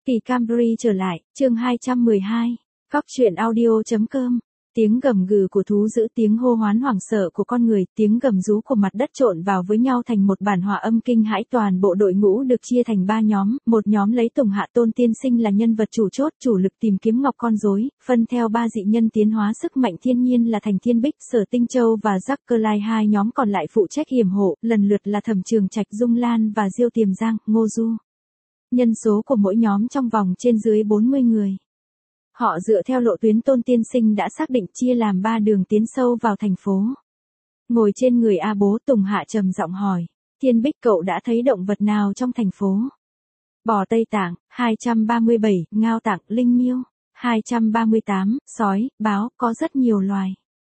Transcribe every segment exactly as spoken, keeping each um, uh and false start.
Kỳ Camry trở lại, chương hai trăm mười hai. Góc truyện audio.com. Tiếng gầm gừ của thú dữ, tiếng hô hoán hoảng sợ của con người, tiếng gầm rú của mặt đất trộn vào với nhau thành một bản hòa âm kinh hãi. Toàn bộ đội ngũ được chia thành ba nhóm, một nhóm lấy Tùng Hạ Tôn Tiên Sinh là nhân vật chủ chốt, chủ lực tìm kiếm ngọc con rối, phân theo ba dị nhân tiến hóa sức mạnh thiên nhiên là Thành Thiên Bích, Sở Tinh Châu và Jack Cơ Lai. Hai nhóm còn lại phụ trách hiểm hộ, lần lượt là Thẩm Trường Trạch, Dung Lan và Diêu Tiềm Giang, Ngô Du. Nhân số của mỗi nhóm trong vòng trên dưới bốn mươi người. Họ dựa theo lộ tuyến Tôn Tiên Sinh đã xác định chia làm ba đường tiến sâu vào thành phố. Ngồi trên người A Bố, Tùng Hạ trầm giọng hỏi, Thiên Bích, cậu đã thấy động vật nào trong thành phố? Bò Tây Tạng, hai trăm ba mươi bảy, Ngao Tạng, Linh Miêu, hai trăm ba mươi tám, sói, báo, có rất nhiều loài.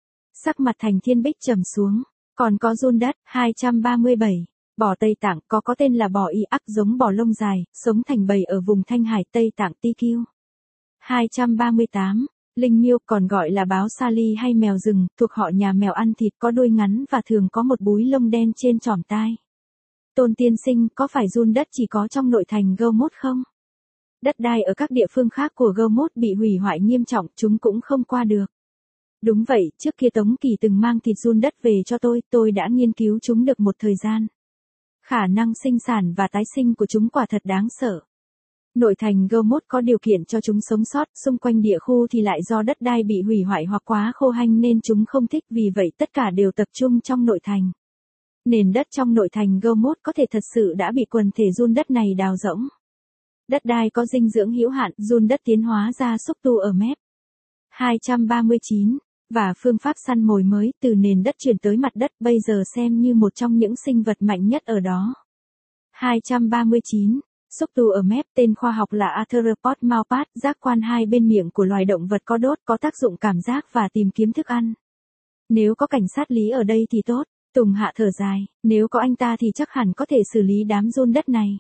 Sắc mặt Thành Thiên Bích trầm xuống, còn có giun đất, hai trăm ba mươi bảy. Bò Tây Tạng có có tên là bò y ắc, giống bò lông dài, sống thành bầy ở vùng Thanh Hải, Tây Tạng, Ti Kiêu. hai trăm ba mươi tám. Linh Miêu, còn gọi là báo Sali hay mèo rừng, thuộc họ nhà mèo ăn thịt, có đuôi ngắn và thường có một búi lông đen trên trỏm tai. Tôn Tiên Sinh, có phải giun đất chỉ có trong nội thành Gomốt không? Đất đai ở các địa phương khác của Gomốt bị hủy hoại nghiêm trọng, chúng cũng không qua được. Đúng vậy, trước kia Tống Kỳ từng mang thịt giun đất về cho tôi, tôi đã nghiên cứu chúng được một thời gian. Khả năng sinh sản và tái sinh của chúng quả thật đáng sợ. Nội thành Gomốt có điều kiện cho chúng sống sót, xung quanh địa khu thì lại do đất đai bị hủy hoại hoặc quá khô hanh nên chúng không thích, vì vậy tất cả đều tập trung trong nội thành. Nền đất trong nội thành Gomốt có thể thật sự đã bị quần thể giun đất này đào rỗng. Đất đai có dinh dưỡng hữu hạn, giun đất tiến hóa ra xúc tu ở mép. hai trăm ba mươi chín. Và phương pháp săn mồi mới, từ nền đất chuyển tới mặt đất, bây giờ xem như một trong những sinh vật mạnh nhất ở đó. hai trăm ba mươi chín. Xúc tu ở mép, tên khoa học là Arthropod mouthpad, giác quan hai bên miệng của loài động vật có đốt, có tác dụng cảm giác và tìm kiếm thức ăn. Nếu có cảnh sát Lý ở đây thì tốt. Tùng Hạ thở dài, nếu có anh ta thì chắc hẳn có thể xử lý đám giun đất này.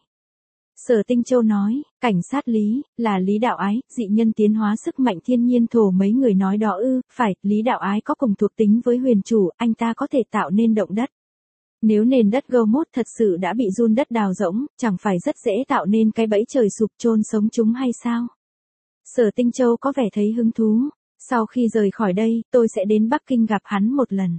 Sở Tinh Châu nói, cảnh sát Lý, là Lý Đạo Ái, dị nhân tiến hóa sức mạnh thiên nhiên thổ mấy người nói đó ư? Phải, Lý Đạo Ái có cùng thuộc tính với huyền chủ, anh ta có thể tạo nên động đất. Nếu nền đất Gomốt thật sự đã bị giun đất đào rỗng, chẳng phải rất dễ tạo nên cái bẫy trời sụp chôn sống chúng hay sao? Sở Tinh Châu có vẻ thấy hứng thú. Sau khi rời khỏi đây, tôi sẽ đến Bắc Kinh gặp hắn một lần.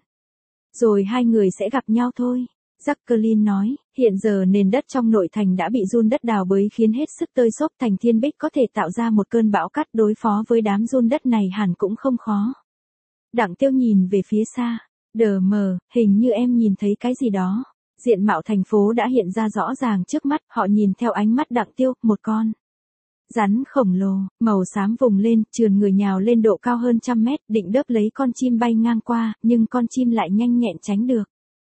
Rồi hai người sẽ gặp nhau thôi. Jacqueline nói, hiện giờ nền đất trong nội thành đã bị giun đất đào bới khiến hết sức tơi xốp. Thành Thiên Bích có thể tạo ra một cơn bão cát, đối phó với đám giun đất này hẳn cũng không khó. Đặng Tiêu nhìn về phía xa. Đờ mờ, hình như em nhìn thấy cái gì đó. Diện mạo thành phố đã hiện ra rõ ràng trước mắt, họ nhìn theo ánh mắt Đặng Tiêu, một con rắn khổng lồ, màu xám vùng lên, trườn người nhào lên độ cao hơn trăm mét, định đớp lấy con chim bay ngang qua, nhưng con chim lại nhanh nhẹn tránh được.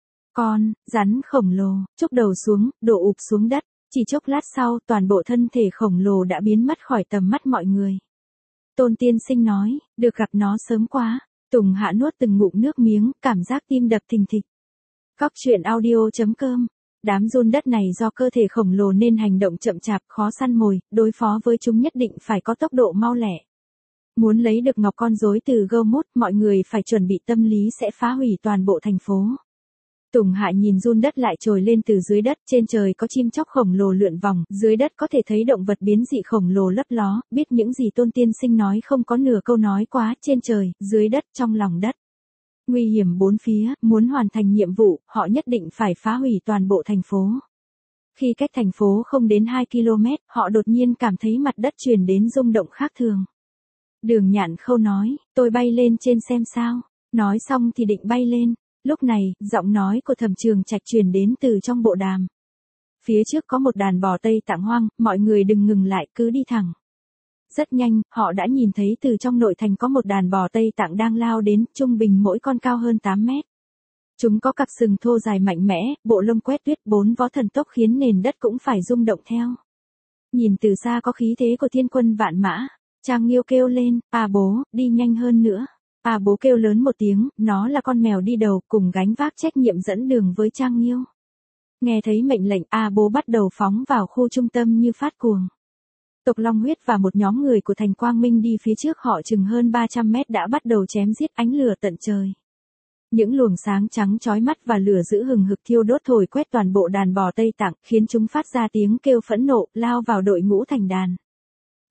Con rắn khổng lồ chốc đầu xuống, đổ ụp xuống đất, chỉ chốc lát sau, toàn bộ thân thể khổng lồ đã biến mất khỏi tầm mắt mọi người. Tôn Tiên Sinh nói, được gặp nó sớm quá. Tùng Hạ nuốt từng ngụm nước miếng, cảm giác tim đập thình thịch. Góc truyện audio.com. Đám giun đất này do cơ thể khổng lồ nên hành động chậm chạp, khó săn mồi, đối phó với chúng nhất định phải có tốc độ mau lẹ. Muốn lấy được ngọc con rối từ Gomốt, mọi người phải chuẩn bị tâm lý sẽ phá hủy toàn bộ thành phố. Tùng Hạ nhìn giun đất lại trồi lên từ dưới đất, trên trời có chim chóc khổng lồ lượn vòng, dưới đất có thể thấy động vật biến dị khổng lồ lấp ló, biết những gì Tôn Tiên Sinh nói không có nửa câu nói quá, trên trời, dưới đất, trong lòng đất. Nguy hiểm bốn phía, muốn hoàn thành nhiệm vụ, họ nhất định phải phá hủy toàn bộ thành phố. Khi cách thành phố không đến hai ki lô mét, họ đột nhiên cảm thấy mặt đất truyền đến rung động khác thường. Đường Nhạn Khâu nói, tôi bay lên trên xem sao. Nói xong thì định bay lên. Lúc này, giọng nói của Thẩm Trường Trạch truyền đến từ trong bộ đàm. Phía trước có một đàn bò Tây Tạng hoang, mọi người đừng ngừng lại, cứ đi thẳng. Rất nhanh, họ đã nhìn thấy từ trong nội thành có một đàn bò Tây Tạng đang lao đến, trung bình mỗi con cao hơn tám mét. Chúng có cặp sừng thô dài mạnh mẽ, bộ lông quét tuyết, bốn vó thần tốc khiến nền đất cũng phải rung động theo. Nhìn từ xa có khí thế của thiên quân vạn mã. Trang Nghiêu kêu lên, à bố, đi nhanh hơn nữa. À bố kêu lớn một tiếng, nó là con mèo đi đầu, cùng gánh vác trách nhiệm dẫn đường với Trang Nghiêu. Nghe thấy mệnh lệnh, à bố bắt đầu phóng vào khu trung tâm như phát cuồng. Tộc Long Huyết và một nhóm người của Thành Quang Minh đi phía trước họ chừng hơn ba trăm mét đã bắt đầu chém giết, ánh lửa tận trời. Những luồng sáng trắng chói mắt và lửa dữ hừng hực thiêu đốt thổi quét toàn bộ đàn bò Tây Tạng, khiến chúng phát ra tiếng kêu phẫn nộ, lao vào đội ngũ thành đàn.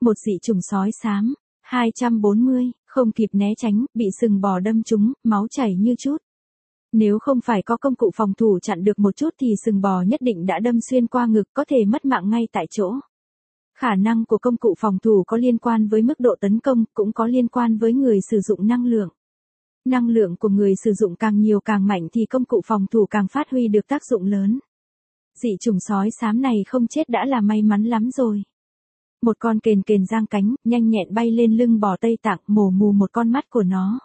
một dị trùng sói xám. hai trăm bốn mươi, không kịp né tránh, bị sừng bò đâm trúng, máu chảy như chút. Nếu không phải có công cụ phòng thủ chặn được một chút thì sừng bò nhất định đã đâm xuyên qua ngực, có thể mất mạng ngay tại chỗ. Khả năng của công cụ phòng thủ có liên quan với mức độ tấn công, cũng có liên quan với người sử dụng năng lượng. Năng lượng của người sử dụng càng nhiều càng mạnh thì công cụ phòng thủ càng phát huy được tác dụng lớn. Dị trùng sói xám này không chết đã là may mắn lắm rồi. Một con kền kền giang cánh, nhanh nhẹn bay lên lưng bò Tây Tạng, mổ mù một con mắt của nó.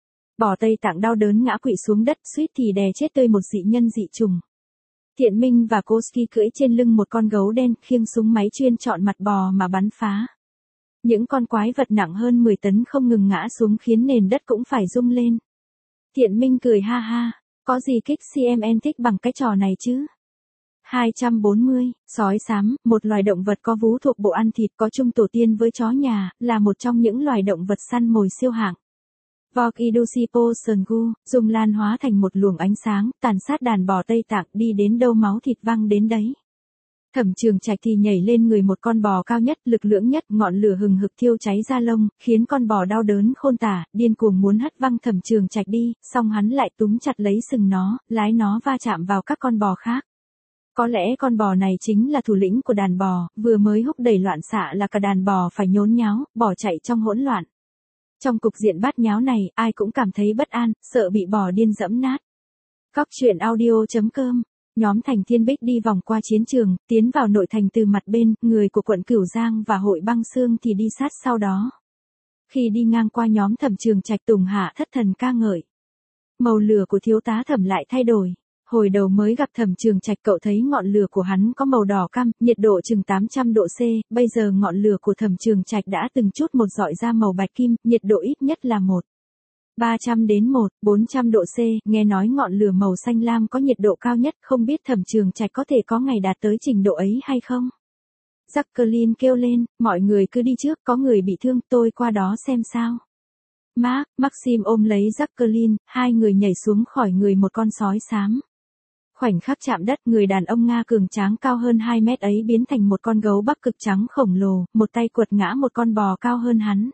Bò Tây Tạng đau đớn ngã quỵ xuống đất, suýt thì đè chết tươi một dị nhân dị trùng. Thiện Minh và Koski cưỡi trên lưng một con gấu đen, khiêng súng máy chuyên chọn mặt bò mà bắn phá. Những con quái vật nặng hơn mười tấn không ngừng ngã xuống khiến nền đất cũng phải rung lên. Thiện Minh cười ha ha, có gì kích xê em en thích bằng cái trò này chứ? hai trăm bốn mươi, sói xám, một loài động vật có vú thuộc bộ ăn thịt, có chung tổ tiên với chó nhà, là một trong những loài động vật săn mồi siêu hạng. Vok Idusipo Sungu, dùng lan hóa thành một luồng ánh sáng, tàn sát đàn bò Tây Tạng, đi đến đâu máu thịt văng đến đấy. Thẩm Trường Trạch thì nhảy lên người một con bò cao nhất, lực lưỡng nhất, ngọn lửa hừng hực thiêu cháy da lông, khiến con bò đau đớn khôn tả, điên cuồng muốn hất văng Thẩm Trường Trạch đi, song hắn lại túm chặt lấy sừng nó, lái nó va chạm vào các con bò khác. Có lẽ con bò này chính là thủ lĩnh của đàn bò, vừa mới húc đẩy loạn xạ là cả đàn bò phải nhốn nháo, bỏ chạy trong hỗn loạn. Trong cục diện bát nháo này, ai cũng cảm thấy bất an, sợ bị bò điên dẫm nát. Cóc truyện audio chấm com. Nhóm Thành Thiên Bích đi vòng qua chiến trường, tiến vào nội thành từ mặt bên, người của quận Cửu Giang và hội băng xương thì đi sát sau đó. Khi đi ngang qua nhóm Thẩm Trường Trạch, Tùng Hạ thất thần ca ngợi. Màu lửa của thiếu tá Thẩm lại thay đổi. Hồi đầu mới gặp Thẩm Trường Trạch cậu thấy ngọn lửa của hắn có màu đỏ cam, nhiệt độ chừng tám trăm độ C, bây giờ ngọn lửa của Thẩm Trường Trạch đã từng chút một dọi ra màu bạch kim, nhiệt độ ít nhất là một ba trăm đến một bốn trăm độ C, nghe nói ngọn lửa màu xanh lam có nhiệt độ cao nhất, không biết Thẩm Trường Trạch có thể có ngày đạt tới trình độ ấy hay không? Jacqueline kêu lên, mọi người cứ đi trước, có người bị thương, tôi qua đó xem sao. Mark, Maxim ôm lấy Jacqueline, hai người nhảy xuống khỏi người một con sói xám. Khoảnh khắc chạm đất, người đàn ông Nga cường tráng cao hơn hai mét ấy biến thành một con gấu bắc cực trắng khổng lồ, một tay quật ngã một con bò cao hơn hắn.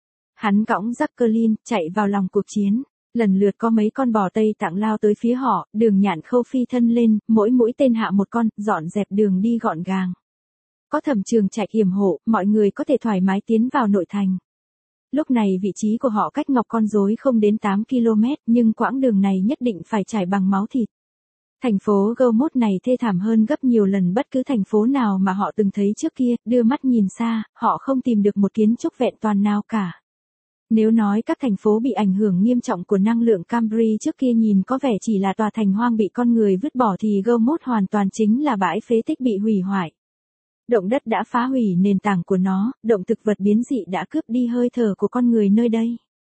Hắn cõng Jacqueline, chạy vào lòng cuộc chiến. Lần lượt có mấy con bò Tây Tạng lao tới phía họ, Đường Nhạn Khâu phi thân lên, mỗi mũi tên hạ một con, dọn dẹp đường đi gọn gàng. Có Thẩm Trường Trạch yểm hộ, mọi người có thể thoải mái tiến vào nội thành. Lúc này vị trí của họ cách Ngọc Con Rối không đến tám ki lô mét, nhưng quãng đường này nhất định phải trải bằng máu thịt. Thành phố Gomot này thê thảm hơn gấp nhiều lần bất cứ thành phố nào mà họ từng thấy trước kia, đưa mắt nhìn xa, họ không tìm được một kiến trúc vẹn toàn nào cả. Nếu nói các thành phố bị ảnh hưởng nghiêm trọng của năng lượng Cambry trước kia nhìn có vẻ chỉ là tòa thành hoang bị con người vứt bỏ thì Gomot hoàn toàn chính là bãi phế tích bị hủy hoại. Động đất đã phá hủy nền tảng của nó, động thực vật biến dị đã cướp đi hơi thở của con người nơi đây.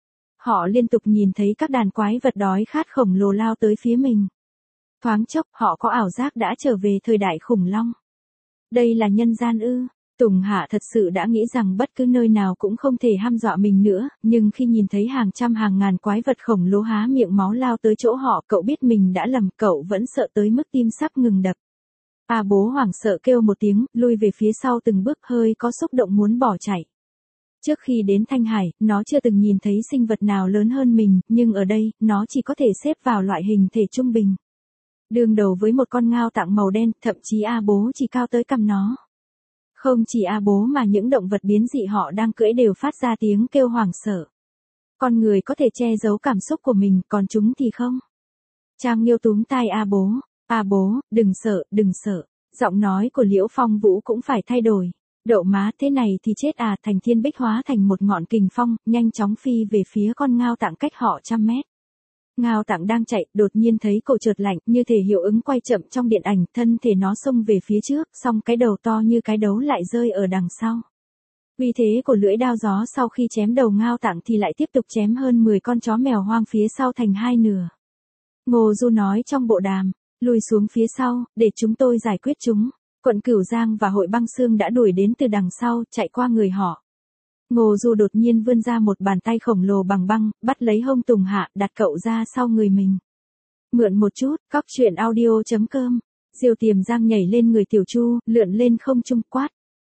Họ liên tục nhìn thấy các đàn quái vật đói khát khổng lồ lao tới phía mình. Thoáng chốc, họ có ảo giác đã trở về thời đại khủng long. Đây là nhân gian ư? Tùng Hạ thật sự đã nghĩ rằng bất cứ nơi nào cũng không thể hăm dọa mình nữa, nhưng khi nhìn thấy hàng trăm hàng ngàn quái vật khổng lồ há miệng máu lao tới chỗ họ, cậu biết mình đã lầm, cậu vẫn sợ tới mức tim sắp ngừng đập. A Bố hoảng sợ kêu một tiếng, lui về phía sau từng bước, hơi có xúc động muốn bỏ chạy. Trước khi đến Thanh Hải, nó chưa từng nhìn thấy sinh vật nào lớn hơn mình, nhưng ở đây, nó chỉ có thể xếp vào loại hình thể trung bình. Đương đầu với một con ngao tạng màu đen, thậm chí A Bố chỉ cao tới cằm nó. Không chỉ A Bố mà những động vật biến dị họ đang cưỡi đều phát ra tiếng kêu hoảng sợ. Con người có thể che giấu cảm xúc của mình, còn chúng thì không. Trang Nghiêu túm tai A Bố. A Bố, đừng sợ, đừng sợ. Giọng nói của Liễu Phong Vũ cũng phải thay đổi. Đậu má, thế này thì chết à. Thành Thiên Bích hóa thành một ngọn kình phong, nhanh chóng phi về phía con ngao tạng cách họ trăm mét. Ngao tạng đang chạy, đột nhiên thấy cổ chợt lạnh, như thể hiệu ứng quay chậm trong điện ảnh, thân thể nó xông về phía trước, song cái đầu to như cái đấu lại rơi ở đằng sau. Uy thế của lưỡi đao gió sau khi chém đầu ngao tạng thì lại tiếp tục chém hơn mười con chó mèo hoang phía sau thành hai nửa. Ngô Du nói trong bộ đàm, lùi xuống phía sau, để chúng tôi giải quyết chúng. Quận Cửu Giang và hội băng xương đã đuổi đến từ đằng sau, chạy qua người họ. Ngô Du đột nhiên vươn ra một bàn tay khổng lồ bằng băng, bắt lấy hông Tùng Hạ, đặt cậu ra sau người mình. Mượn một chút, cóc truyện audio chấm com. Diêu Tiềm Giang nhảy lên người Tiểu Chu, lượn lên không trung quát.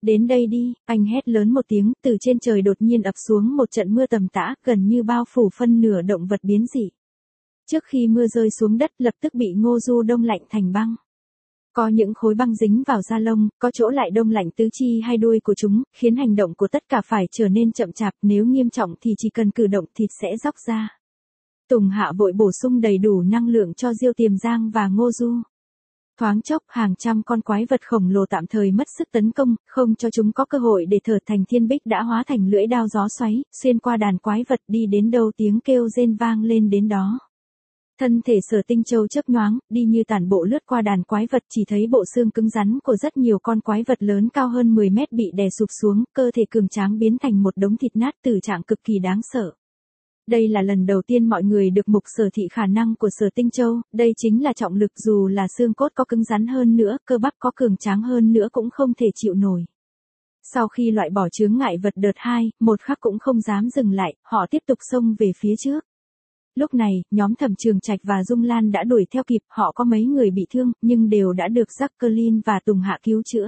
Đến đây đi, anh hét lớn một tiếng, từ trên trời đột nhiên ập xuống một trận mưa tầm tã, gần như bao phủ phân nửa động vật biến dị. Trước khi mưa rơi xuống đất lập tức bị Ngô Du đông lạnh thành băng. Có những khối băng dính vào da lông, có chỗ lại đông lạnh tứ chi hay đuôi của chúng, khiến hành động của tất cả phải trở nên chậm chạp, nếu nghiêm trọng thì chỉ cần cử động thịt sẽ róc ra. Tùng Hạ vội bổ sung đầy đủ năng lượng cho Diêu Tiềm Giang và Ngô Du. Thoáng chốc, hàng trăm con quái vật khổng lồ tạm thời mất sức tấn công, không cho chúng có cơ hội để thở thành thiên bích đã hóa thành lưỡi đao gió xoáy, xuyên qua đàn quái vật đi đến đâu tiếng kêu rên vang lên đến đó. Thân thể Sở Tinh Châu chớp nhoáng, đi như tản bộ lướt qua đàn quái vật, chỉ thấy bộ xương cứng rắn của rất nhiều con quái vật lớn cao hơn mười mét bị đè sụp xuống, cơ thể cường tráng biến thành một đống thịt nát, tử trạng cực kỳ đáng sợ. Đây là lần đầu tiên mọi người được mục sở thị khả năng của Sở Tinh Châu, đây chính là trọng lực, dù là xương cốt có cứng rắn hơn nữa, cơ bắp có cường tráng hơn nữa cũng không thể chịu nổi. Sau khi loại bỏ chướng ngại vật đợt hai, một khắc cũng không dám dừng lại, họ tiếp tục xông về phía trước. Lúc này, nhóm Thẩm Trường Trạch và Dung Lan đã đuổi theo kịp, họ có mấy người bị thương, nhưng đều đã được Jacqueline và Tùng Hạ cứu chữa.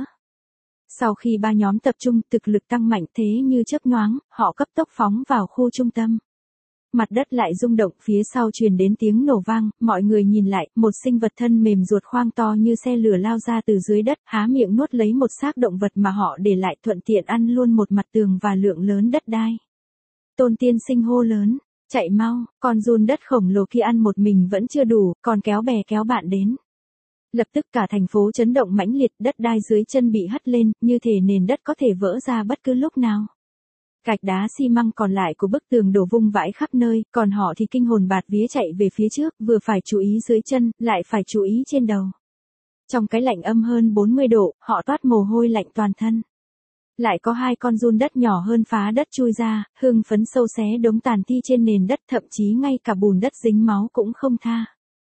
Sau khi ba nhóm tập trung, thực lực tăng mạnh thế như chớp nhoáng, họ cấp tốc phóng vào khu trung tâm. Mặt đất lại rung động, phía sau truyền đến tiếng nổ vang, mọi người nhìn lại, một sinh vật thân mềm ruột khoang to như xe lửa lao ra từ dưới đất, há miệng nuốt lấy một xác động vật mà họ để lại, thuận tiện ăn luôn một mặt tường và lượng lớn đất đai. Tôn Tiên Sinh hô lớn, chạy mau, con giun đất khổng lồ kia ăn một mình vẫn chưa đủ, còn kéo bè kéo bạn đến. Lập tức cả thành phố chấn động mãnh liệt, đất đai dưới chân bị hất lên, như thể nền đất có thể vỡ ra bất cứ lúc nào. Gạch đá xi măng còn lại của bức tường đổ vung vãi khắp nơi, còn họ thì kinh hồn bạt vía chạy về phía trước, vừa phải chú ý dưới chân, lại phải chú ý trên đầu. Trong cái lạnh âm hơn bốn mươi độ, họ toát mồ hôi lạnh toàn thân. Lại có hai con giun đất nhỏ hơn phá đất chui ra, hưng phấn sâu xé đống tàn thi trên nền đất, thậm chí ngay cả bùn đất dính máu cũng không tha.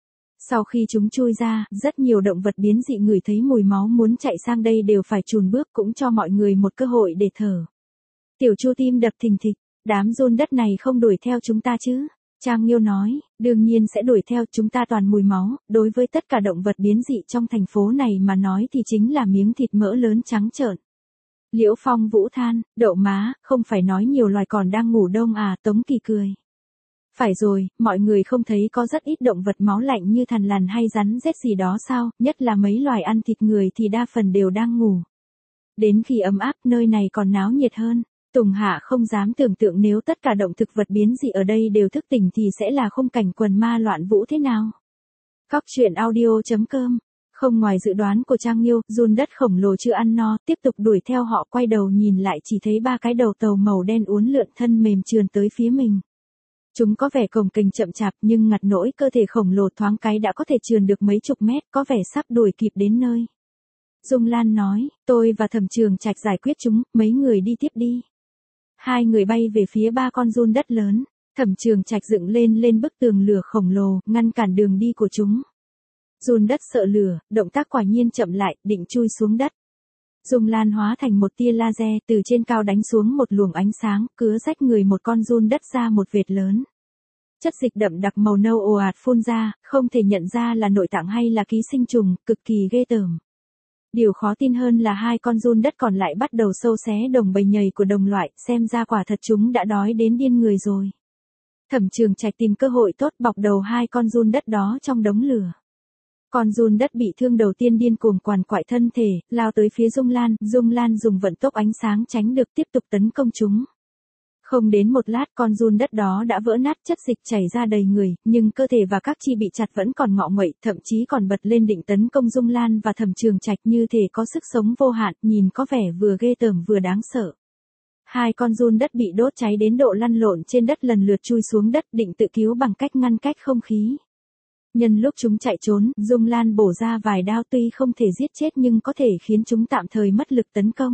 Sau khi chúng chui ra, rất nhiều động vật biến dị ngửi thấy mùi máu muốn chạy sang đây đều phải chùn bước, cũng cho mọi người một cơ hội để thở. Tiểu Chu tim đập thình thịch, đám giun đất này không đuổi theo chúng ta chứ? Trang Nghiêu nói, đương nhiên sẽ đuổi theo, chúng ta toàn mùi máu, đối với tất cả động vật biến dị trong thành phố này mà nói thì chính là miếng thịt mỡ lớn trắng trợn. Liễu Phong Vũ than, đậu má, không phải nói nhiều loài còn đang ngủ đông à, Tống Kỳ cười. Phải rồi, mọi người không thấy có rất ít động vật máu lạnh như thằn lằn hay rắn rết gì đó sao, nhất là mấy loài ăn thịt người thì đa phần đều đang ngủ. Đến khi ấm áp nơi này còn náo nhiệt hơn. Tùng Hạ không dám tưởng tượng nếu tất cả động thực vật biến dị ở đây đều thức tỉnh thì sẽ là khung cảnh quần ma loạn vũ thế nào. Cóc truyện audio chấm com. Không ngoài dự đoán của Trang Nghiêu, giun đất khổng lồ chưa ăn no, tiếp tục đuổi theo họ, quay đầu nhìn lại chỉ thấy ba cái đầu tàu màu đen uốn lượn thân mềm trườn tới phía mình. Chúng có vẻ cồng kềnh chậm chạp nhưng ngặt nỗi cơ thể khổng lồ thoáng cái đã có thể trườn được mấy chục mét, có vẻ sắp đuổi kịp đến nơi. Dung Lan nói, tôi và Thẩm Trường Trạch giải quyết chúng, mấy người đi tiếp đi. Hai người bay về phía ba con giun đất lớn, Thẩm Trường Trạch dựng lên lên bức tường lửa khổng lồ, ngăn cản đường đi của chúng. Giun đất sợ lửa, động tác quả nhiên chậm lại, định chui xuống đất. Dung Lan hóa thành một tia laser, từ trên cao đánh xuống một luồng ánh sáng, cứa rách người một con giun đất ra một vệt lớn. Chất dịch đậm đặc màu nâu ồ ạt phun ra, không thể nhận ra là nội tạng hay là ký sinh trùng, cực kỳ ghê tởm. Điều khó tin hơn là hai con giun đất còn lại bắt đầu xâu xé đồng bầy nhầy của đồng loại, xem ra quả thật chúng đã đói đến điên người rồi. Thẩm Trường Trạch tìm cơ hội tốt bọc đầu hai con giun đất đó trong đống lửa. Con giun đất bị thương đầu tiên điên cuồng quằn quại thân thể, lao tới phía Dung Lan, Dung Lan dùng vận tốc ánh sáng tránh được, tiếp tục tấn công chúng. Không đến một lát con giun đất đó đã vỡ nát, chất dịch chảy ra đầy người, nhưng cơ thể và các chi bị chặt vẫn còn ngọ nguậy, thậm chí còn bật lên định tấn công Dung Lan và Thẩm Trường Trạch, như thể có sức sống vô hạn, nhìn có vẻ vừa ghê tởm vừa đáng sợ. Hai con giun đất bị đốt cháy đến độ lăn lộn trên đất lần lượt chui xuống đất, định tự cứu bằng cách ngăn cách không khí. Nhân lúc chúng chạy trốn, Dung Lan bổ ra vài đao, tuy không thể giết chết nhưng có thể khiến chúng tạm thời mất lực tấn công.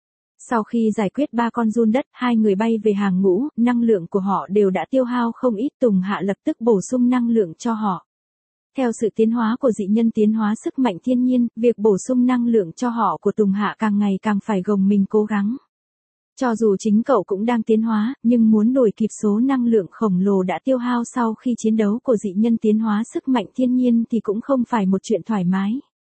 Sau khi giải quyết ba con giun đất, hai người bay về hàng ngũ, năng lượng của họ đều đã tiêu hao không ít. Tùng Hạ lập tức bổ sung năng lượng cho họ. Theo sự tiến hóa của dị nhân tiến hóa sức mạnh thiên nhiên, việc bổ sung năng lượng cho họ của Tùng Hạ càng ngày càng phải gồng mình cố gắng. Cho dù chính cậu cũng đang tiến hóa, nhưng muốn đuổi kịp số năng lượng khổng lồ đã tiêu hao sau khi chiến đấu của dị nhân tiến hóa sức mạnh thiên nhiên thì cũng không phải một chuyện thoải mái.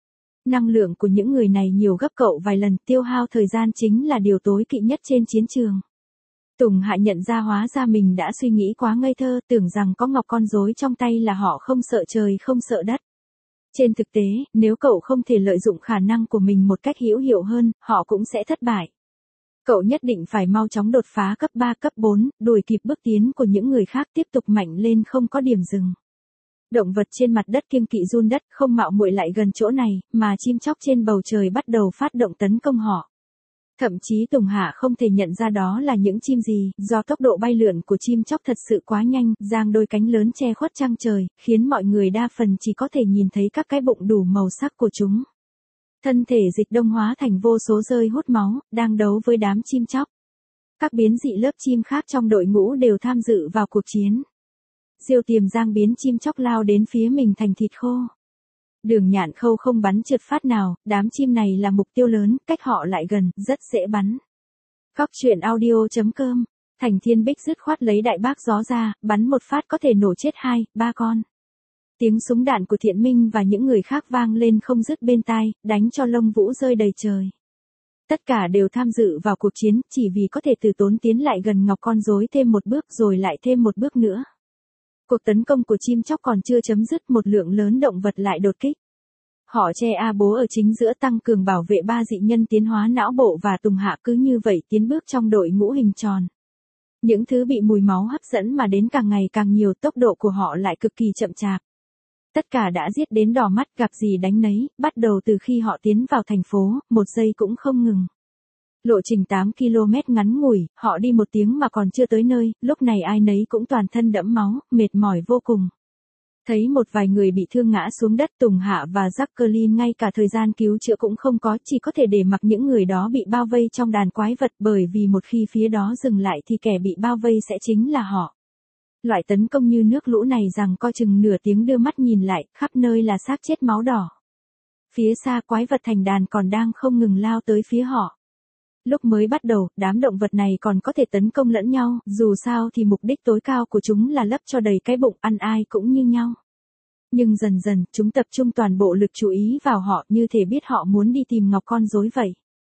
Năng lượng của những người này nhiều gấp cậu vài lần, tiêu hao thời gian chính là điều tối kỵ nhất trên chiến trường. Tùng Hạ nhận ra hóa ra mình đã suy nghĩ quá ngây thơ, tưởng rằng có ngọc con rối trong tay là họ không sợ trời không sợ đất. Trên thực tế, nếu cậu không thể lợi dụng khả năng của mình một cách hữu hiệu hơn, họ cũng sẽ thất bại. Cậu nhất định phải mau chóng đột phá cấp ba, cấp bốn, đuổi kịp bước tiến của những người khác, tiếp tục mạnh lên không có điểm dừng. Động vật trên mặt đất kiêng kỵ run đất, không mạo muội lại gần chỗ này, mà chim chóc trên bầu trời bắt đầu phát động tấn công họ. Thậm chí Tùng Hạ không thể nhận ra đó là những chim gì, do tốc độ bay lượn của chim chóc thật sự quá nhanh, giang đôi cánh lớn che khuất trăng trời, khiến mọi người đa phần chỉ có thể nhìn thấy các cái bụng đủ màu sắc của chúng. Thân thể dịch đông hóa thành vô số rơi hút máu, đang đấu với đám chim chóc. Các biến dị lớp chim khác trong đội ngũ đều tham dự vào cuộc chiến. Diêu Tiềm Giang biến chim chóc lao đến phía mình thành thịt khô. Đường Nhạn Khâu không bắn trượt phát nào, đám chim này là mục tiêu lớn, cách họ lại gần, rất dễ bắn. Cóc truyện audio chấm com, Thành Thiên Bích dứt khoát lấy đại bác gió ra, bắn một phát có thể nổ chết hai, ba con. Tiếng súng đạn của Thiện Minh và những người khác vang lên không dứt bên tai, đánh cho lông vũ rơi đầy trời. Tất cả đều tham dự vào cuộc chiến, chỉ vì có thể từ tốn tiến lại gần ngọc con rối thêm một bước rồi lại thêm một bước nữa. Cuộc tấn công của chim chóc còn chưa chấm dứt, một lượng lớn động vật lại đột kích. Họ che A Bố ở chính giữa tăng cường bảo vệ ba dị nhân tiến hóa não bộ và Tùng Hạ cứ như vậy tiến bước trong đội ngũ hình tròn. Những thứ bị mùi máu hấp dẫn mà đến càng ngày càng nhiều, tốc độ của họ lại cực kỳ chậm chạp. Tất cả đã giết đến đỏ mắt, gặp gì đánh nấy, bắt đầu từ khi họ tiến vào thành phố, một giây cũng không ngừng. Lộ trình tám ki lô mét ngắn ngủi, họ đi một tiếng mà còn chưa tới nơi, lúc này ai nấy cũng toàn thân đẫm máu, mệt mỏi vô cùng. Thấy một vài người bị thương ngã xuống đất, Tùng Hạ và Jacqueline ngay cả thời gian cứu chữa cũng không có, chỉ có thể để mặc những người đó bị bao vây trong đàn quái vật, bởi vì một khi phía đó dừng lại thì kẻ bị bao vây sẽ chính là họ. Loại tấn công như nước lũ này rằng coi chừng nửa tiếng, đưa mắt nhìn lại, khắp nơi là xác chết máu đỏ. Phía xa quái vật thành đàn còn đang không ngừng lao tới phía họ. Lúc mới bắt đầu, đám động vật này còn có thể tấn công lẫn nhau, dù sao thì mục đích tối cao của chúng là lấp cho đầy cái bụng, ăn ai cũng như nhau. Nhưng dần dần, chúng tập trung toàn bộ lực chú ý vào họ, như thể biết họ muốn đi tìm ngọc con rối vậy.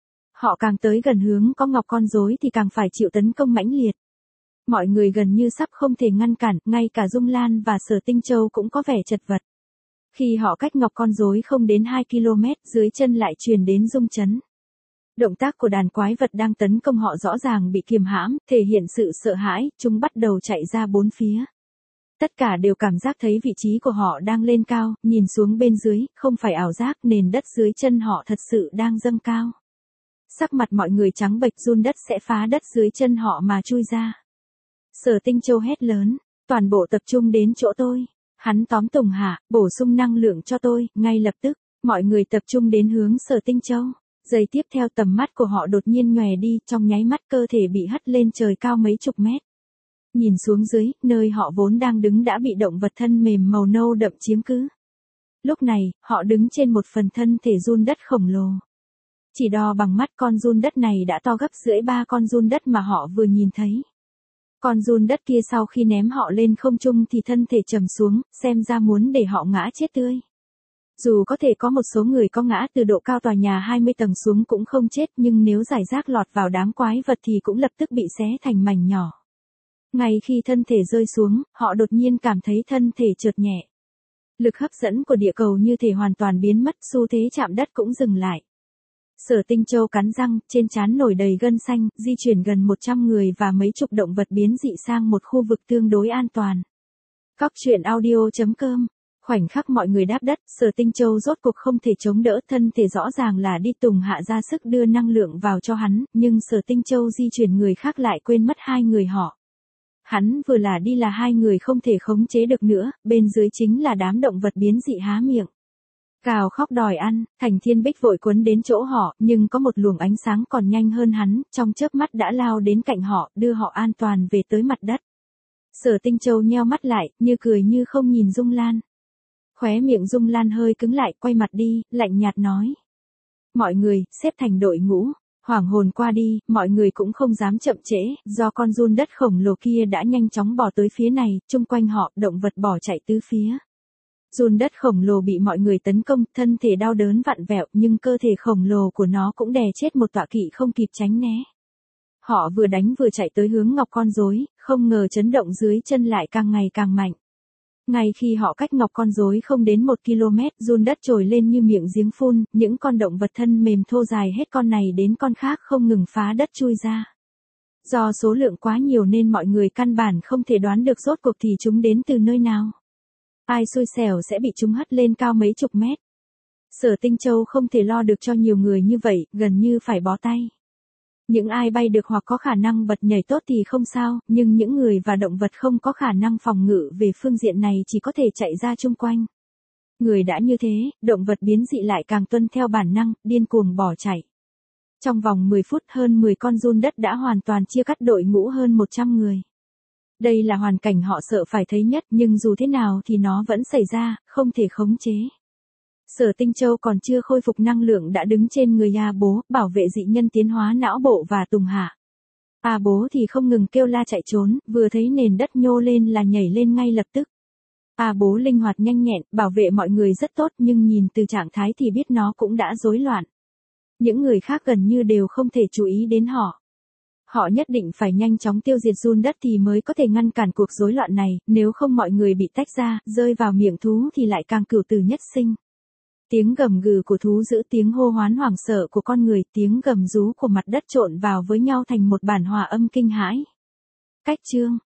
Họ càng tới gần hướng có ngọc con rối thì càng phải chịu tấn công mãnh liệt. Mọi người gần như sắp không thể ngăn cản, ngay cả Dung Lan và Sở Tinh Châu cũng có vẻ chật vật. Khi họ cách ngọc con rối không đến hai ki lô mét, dưới chân lại truyền đến rung chấn. Động tác của đàn quái vật đang tấn công họ rõ ràng bị kiềm hãm, thể hiện sự sợ hãi, chúng bắt đầu chạy ra bốn phía. Tất cả đều cảm giác thấy vị trí của họ đang lên cao, nhìn xuống bên dưới, không phải ảo giác, nền đất dưới chân họ thật sự đang dâng cao. Sắc mặt mọi người trắng bệch, run đất sẽ phá đất dưới chân họ mà chui ra. Sở Tinh Châu hét lớn, toàn bộ tập trung đến chỗ tôi. Hắn tóm Tùng Hạ, bổ sung năng lượng cho tôi, ngay lập tức, mọi người tập trung đến hướng Sở Tinh Châu. Giây tiếp theo tầm mắt của họ đột nhiên nhòe đi, trong nháy mắt cơ thể bị hất lên trời cao mấy chục mét. Nhìn xuống dưới, nơi họ vốn đang đứng đã bị động vật thân mềm màu nâu đậm chiếm cứ. Lúc này, họ đứng trên một phần thân thể giun đất khổng lồ. Chỉ đo bằng mắt, con giun đất này đã to gấp rưỡi ba con giun đất mà họ vừa nhìn thấy. Con giun đất kia sau khi ném họ lên không trung thì thân thể trầm xuống, xem ra muốn để họ ngã chết tươi. Dù có thể có một số người có ngã từ độ cao tòa nhà hai mươi tầng xuống cũng không chết, nhưng nếu giải rác lọt vào đám quái vật thì cũng lập tức bị xé thành mảnh nhỏ. Ngay khi thân thể rơi xuống, họ đột nhiên cảm thấy thân thể trượt nhẹ. Lực hấp dẫn của địa cầu như thể hoàn toàn biến mất, xu thế chạm đất cũng dừng lại. Sở Tinh Châu cắn răng, trên trán nổi đầy gân xanh, di chuyển gần một trăm người và mấy chục động vật biến dị sang một khu vực tương đối an toàn. Cóc truyện audio chấm com. Khoảnh khắc mọi người đáp đất, Sở Tinh Châu rốt cuộc không thể chống đỡ, thân thể rõ ràng là đi. Tùng Hạ ra sức đưa năng lượng vào cho hắn, nhưng Sở Tinh Châu di chuyển người khác lại quên mất hai người họ. Hắn vừa là đi là hai người không thể khống chế được nữa, bên dưới chính là đám động vật biến dị há miệng. Gào khóc đòi ăn, Thành Thiên Bích vội cuốn đến chỗ họ, nhưng có một luồng ánh sáng còn nhanh hơn hắn, trong chớp mắt đã lao đến cạnh họ, đưa họ an toàn về tới mặt đất. Sở Tinh Châu nheo mắt lại, như cười như không nhìn Dung Lan. Khóe miệng Dung Lan hơi cứng lại, quay mặt đi, lạnh nhạt nói. Mọi người, xếp thành đội ngũ. Hoảng hồn qua đi, mọi người cũng không dám chậm trễ, do con giun đất khổng lồ kia đã nhanh chóng bỏ tới phía này, chung quanh họ, động vật bỏ chạy tứ phía. Giun đất khổng lồ bị mọi người tấn công, thân thể đau đớn vặn vẹo, nhưng cơ thể khổng lồ của nó cũng đè chết một tọa kỵ không kịp tránh né. Họ vừa đánh vừa chạy tới hướng ngọc con rối, không ngờ chấn động dưới chân lại càng ngày càng mạnh. Ngay khi họ cách ngọc con rối không đến một ki lô mét, giun đất trồi lên như miệng giếng phun, những con động vật thân mềm thô dài hết con này đến con khác không ngừng phá đất chui ra. Do số lượng quá nhiều nên mọi người căn bản không thể đoán được rốt cuộc thì chúng đến từ nơi nào. Ai xui xẻo sẽ bị chúng hất lên cao mấy chục mét. Sở Tinh Châu không thể lo được cho nhiều người như vậy, gần như phải bó tay. Những ai bay được hoặc có khả năng bật nhảy tốt thì không sao, nhưng những người và động vật không có khả năng phòng ngự về phương diện này chỉ có thể chạy ra chung quanh. Người đã như thế, động vật biến dị lại càng tuân theo bản năng, điên cuồng bỏ chạy. Trong vòng mười phút hơn mười con giun đất đã hoàn toàn chia cắt đội ngũ hơn một trăm người. Đây là hoàn cảnh họ sợ phải thấy nhất, nhưng dù thế nào thì nó vẫn xảy ra, không thể khống chế. Sở Tinh Châu còn chưa khôi phục năng lượng đã đứng trên người A Bố, bảo vệ dị nhân tiến hóa não bộ và Tùng Hạ. A Bố thì không ngừng kêu la chạy trốn, vừa thấy nền đất nhô lên là nhảy lên ngay lập tức. A Bố linh hoạt nhanh nhẹn, bảo vệ mọi người rất tốt, nhưng nhìn từ trạng thái thì biết nó cũng đã rối loạn. Những người khác gần như đều không thể chú ý đến họ. Họ nhất định phải nhanh chóng tiêu diệt giun đất thì mới có thể ngăn cản cuộc rối loạn này, nếu không mọi người bị tách ra, rơi vào miệng thú thì lại càng cửu tử nhất sinh. Tiếng gầm gừ của thú dữ, tiếng hô hoán hoảng sợ của con người, tiếng gầm rú của mặt đất trộn vào với nhau thành một bản hòa âm kinh hãi. Cách chương